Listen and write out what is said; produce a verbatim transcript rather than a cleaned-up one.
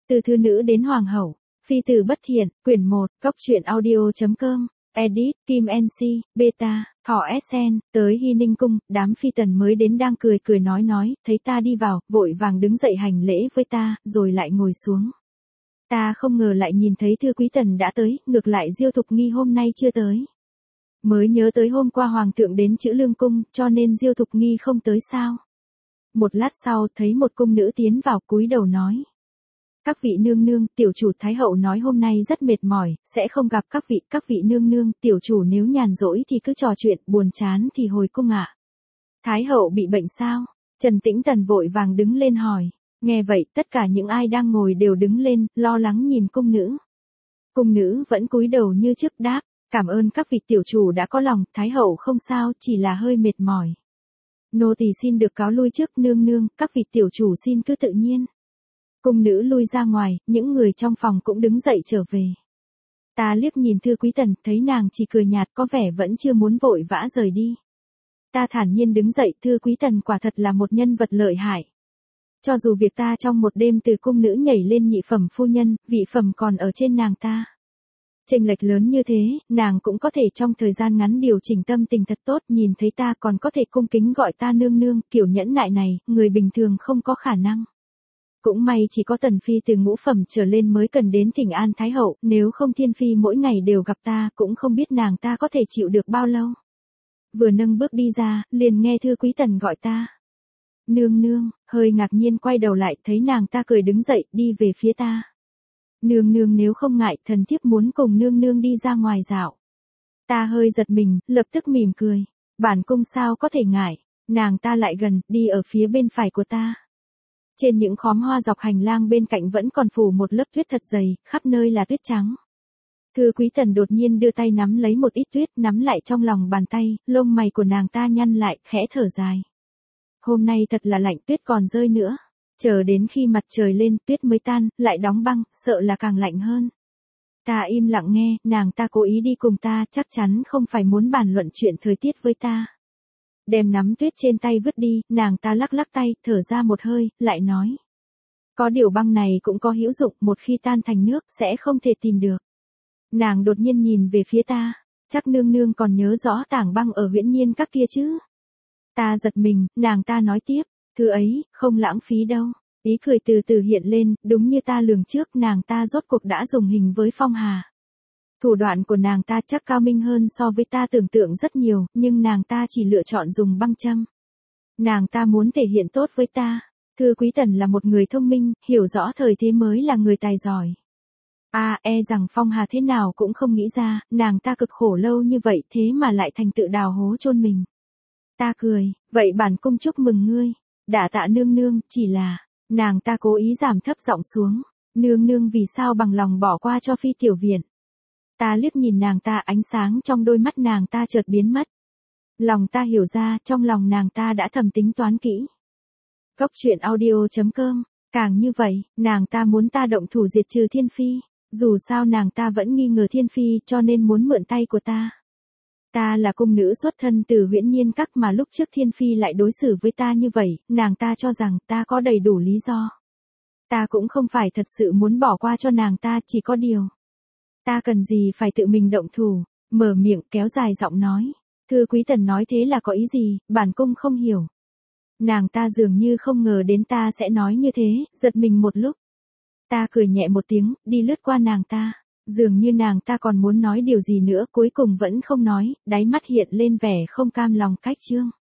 Từ thư nữ đến hoàng hậu, phi tử bất thiện, quyển một, góc truyện audio.com, edit, Kim en xê, beta, thỏ Sen, tới Hy Ninh cung, đám phi tần mới đến đang cười cười nói nói, thấy ta đi vào, vội vàng đứng dậy hành lễ với ta, rồi lại ngồi xuống. Ta không ngờ lại nhìn thấy thư quý tần đã tới, ngược lại Diêu Thục Nghi hôm nay chưa tới. Mới nhớ tới hôm qua hoàng thượng đến Chữ Lương cung, cho nên Diêu Thục Nghi không tới sao. Một lát sau, thấy một cung nữ tiến vào cúi đầu nói. Các vị nương nương, tiểu chủ Thái hậu nói hôm nay rất mệt mỏi, sẽ không gặp các vị, các vị nương nương, tiểu chủ nếu nhàn rỗi thì cứ trò chuyện, buồn chán thì hồi cung ạ. Thái hậu bị bệnh sao? Trần Tĩnh Tần vội vàng đứng lên hỏi. Nghe vậy, tất cả những ai đang ngồi đều đứng lên, lo lắng nhìn cung nữ. Cung nữ vẫn cúi đầu như trước đáp, cảm ơn các vị tiểu chủ đã có lòng, Thái hậu không sao, chỉ là hơi mệt mỏi. Nô tỳ xin được cáo lui trước, nương nương, các vị tiểu chủ xin cứ tự nhiên. Cung nữ lui ra ngoài, những người trong phòng cũng đứng dậy trở về. Ta liếc nhìn Thư Quý Tần, thấy nàng chỉ cười nhạt, có vẻ vẫn chưa muốn vội vã rời đi. Ta thản nhiên đứng dậy, Thư Quý Tần quả thật là một nhân vật lợi hại. Cho dù việc ta trong một đêm từ cung nữ nhảy lên nhị phẩm phu nhân, vị phẩm còn ở trên nàng ta. Chênh lệch lớn như thế, nàng cũng có thể trong thời gian ngắn điều chỉnh tâm tình thật tốt, nhìn thấy ta còn có thể cung kính gọi ta nương nương, kiểu nhẫn nại này, người bình thường không có khả năng. Cũng may chỉ có Tần Phi từ ngũ phẩm trở lên mới cần đến thỉnh an Thái hậu, nếu không Thiên Phi mỗi ngày đều gặp ta, cũng không biết nàng ta có thể chịu được bao lâu. Vừa nâng bước đi ra, liền nghe Thư Quý Tần gọi ta. Nương nương, hơi ngạc nhiên quay đầu lại, thấy nàng ta cười đứng dậy, đi về phía ta. Nương nương nếu không ngại, thần thiếp muốn cùng nương nương đi ra ngoài dạo. Ta hơi giật mình, lập tức mỉm cười. Bản cung sao có thể ngại, nàng ta lại gần, đi ở phía bên phải của ta. Trên những khóm hoa dọc hành lang bên cạnh vẫn còn phủ một lớp tuyết thật dày, khắp nơi là tuyết trắng. Thư Quý Tần đột nhiên đưa tay nắm lấy một ít tuyết, nắm lại trong lòng bàn tay, lông mày của nàng ta nhăn lại, khẽ thở dài. Hôm nay thật là lạnh, tuyết còn rơi nữa. Chờ đến khi mặt trời lên, tuyết mới tan, lại đóng băng, sợ là càng lạnh hơn. Ta im lặng nghe, nàng ta cố ý đi cùng ta, chắc chắn không phải muốn bàn luận chuyện thời tiết với ta. Đem nắm tuyết trên tay vứt đi, nàng ta lắc lắc tay, thở ra một hơi, lại nói. Có điều băng này cũng có hữu dụng, một khi tan thành nước, sẽ không thể tìm được. Nàng đột nhiên nhìn về phía ta, chắc nương nương còn nhớ rõ tảng băng ở Huyễn Nhiên các kia chứ. Ta giật mình, nàng ta nói tiếp, thứ ấy, không lãng phí đâu. Ý cười từ từ hiện lên, đúng như ta lường trước, nàng ta rốt cuộc đã dùng hình với Phong Hà. Thủ đoạn của nàng ta chắc cao minh hơn so với ta tưởng tượng rất nhiều, nhưng nàng ta chỉ lựa chọn dùng băng châm. Nàng ta muốn thể hiện tốt với ta. Thư Quý Tần là một người thông minh, hiểu rõ thời thế mới là người tài giỏi. À, e rằng Phong Hà thế nào cũng không nghĩ ra, nàng ta cực khổ lâu như vậy thế mà lại thành tự đào hố chôn mình. Ta cười, vậy bản cung chúc mừng ngươi. Đả tạ nương nương, chỉ là, nàng ta cố ý giảm thấp giọng xuống. Nương nương vì sao bằng lòng bỏ qua cho Phi tiểu viện. Ta liếc nhìn nàng ta, ánh sáng trong đôi mắt nàng ta chợt biến mất. Lòng ta hiểu ra, trong lòng nàng ta đã thầm tính toán kỹ. Góc truyện audio.com, càng như vậy, nàng ta muốn ta động thủ diệt trừ Thiên Phi. Dù sao nàng ta vẫn nghi ngờ Thiên Phi cho nên muốn mượn tay của ta. Ta là cung nữ xuất thân từ Huyễn Nhiên các mà lúc trước Thiên Phi lại đối xử với ta như vậy, nàng ta cho rằng ta có đầy đủ lý do. Ta cũng không phải thật sự muốn bỏ qua cho nàng ta, chỉ có điều. Ta cần gì phải tự mình động thủ, mở miệng kéo dài giọng nói. Thư Quý Tần nói thế là có ý gì, bản cung không hiểu. Nàng ta dường như không ngờ đến ta sẽ nói như thế, giật mình một lúc. Ta cười nhẹ một tiếng, đi lướt qua nàng ta. Dường như nàng ta còn muốn nói điều gì nữa, cuối cùng vẫn không nói, đáy mắt hiện lên vẻ không cam lòng cách chương.